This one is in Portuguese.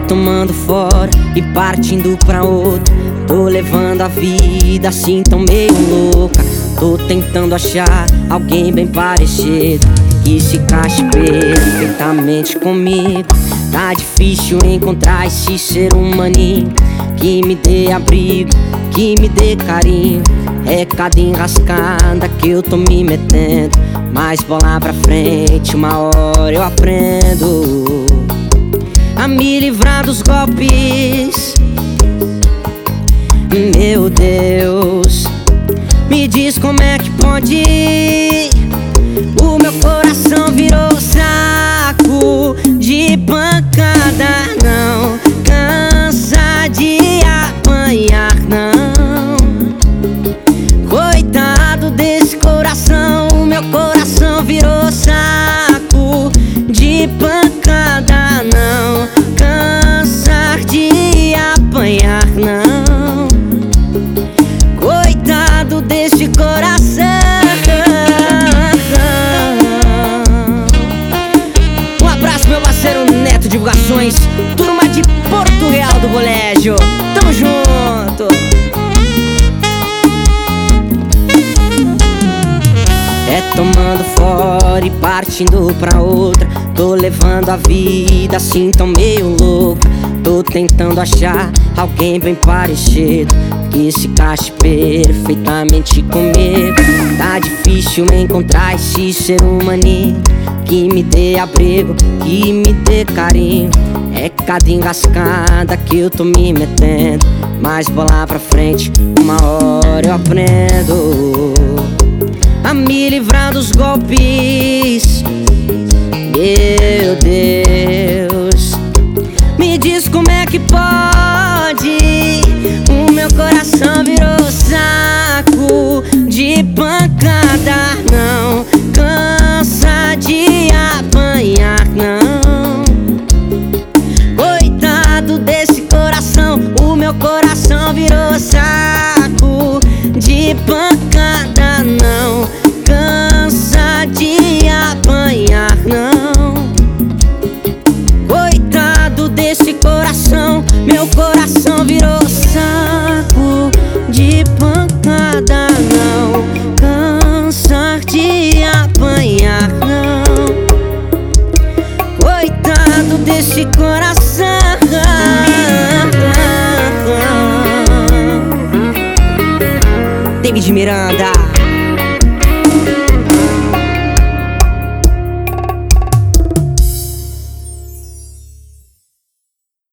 tomando fora e partindo pra outro. Tô levando a vida assim tão meio louca. Tô tentando achar alguém bem parecido que se encaixe perfeitamente comigo. Tá difícil encontrar esse ser humaninho que me dê abrigo, que me dê carinho. É cada enrascada que eu tô me metendo, mas bola pra frente, uma hora eu aprendo a me livrar dos golpes. Meu Deus, me diz como é que pode. O meu coração virou saco de pancada. Não cansa de apanhar, não. Coitado desse coração. O meu coração virou saco de pancada. Não cansa de apanhar, não. Coitado desse coração. Um abraço, meu parceiro Neto Divulgações, turma de Porto Real do Colégio. Tamo junto. É tomando fora e partindo pra outra. Tô levando a vida assim tão meio louca. Tô tentando achar alguém bem parecido que se encaixe perfeitamente comigo. Tá difícil encontrar esse ser humaninho que me dê abrigo, que me dê carinho. É cada enrascada que eu tô me metendo, mas bola pra frente, uma hora eu aprendo a me livrar dos golpes. Meu Deus, me diz como é que pode. O meu coração virou saco de pancada. Não cansa de apanhar, não. Coitado desse coração. O meu coração virou saco de pancada. Não cansa de apanhar, não. Coitado desse coração. Meu coração virou saco de pancada. Não cansa de apanhar, não. Coitado desse coração. David Miranda.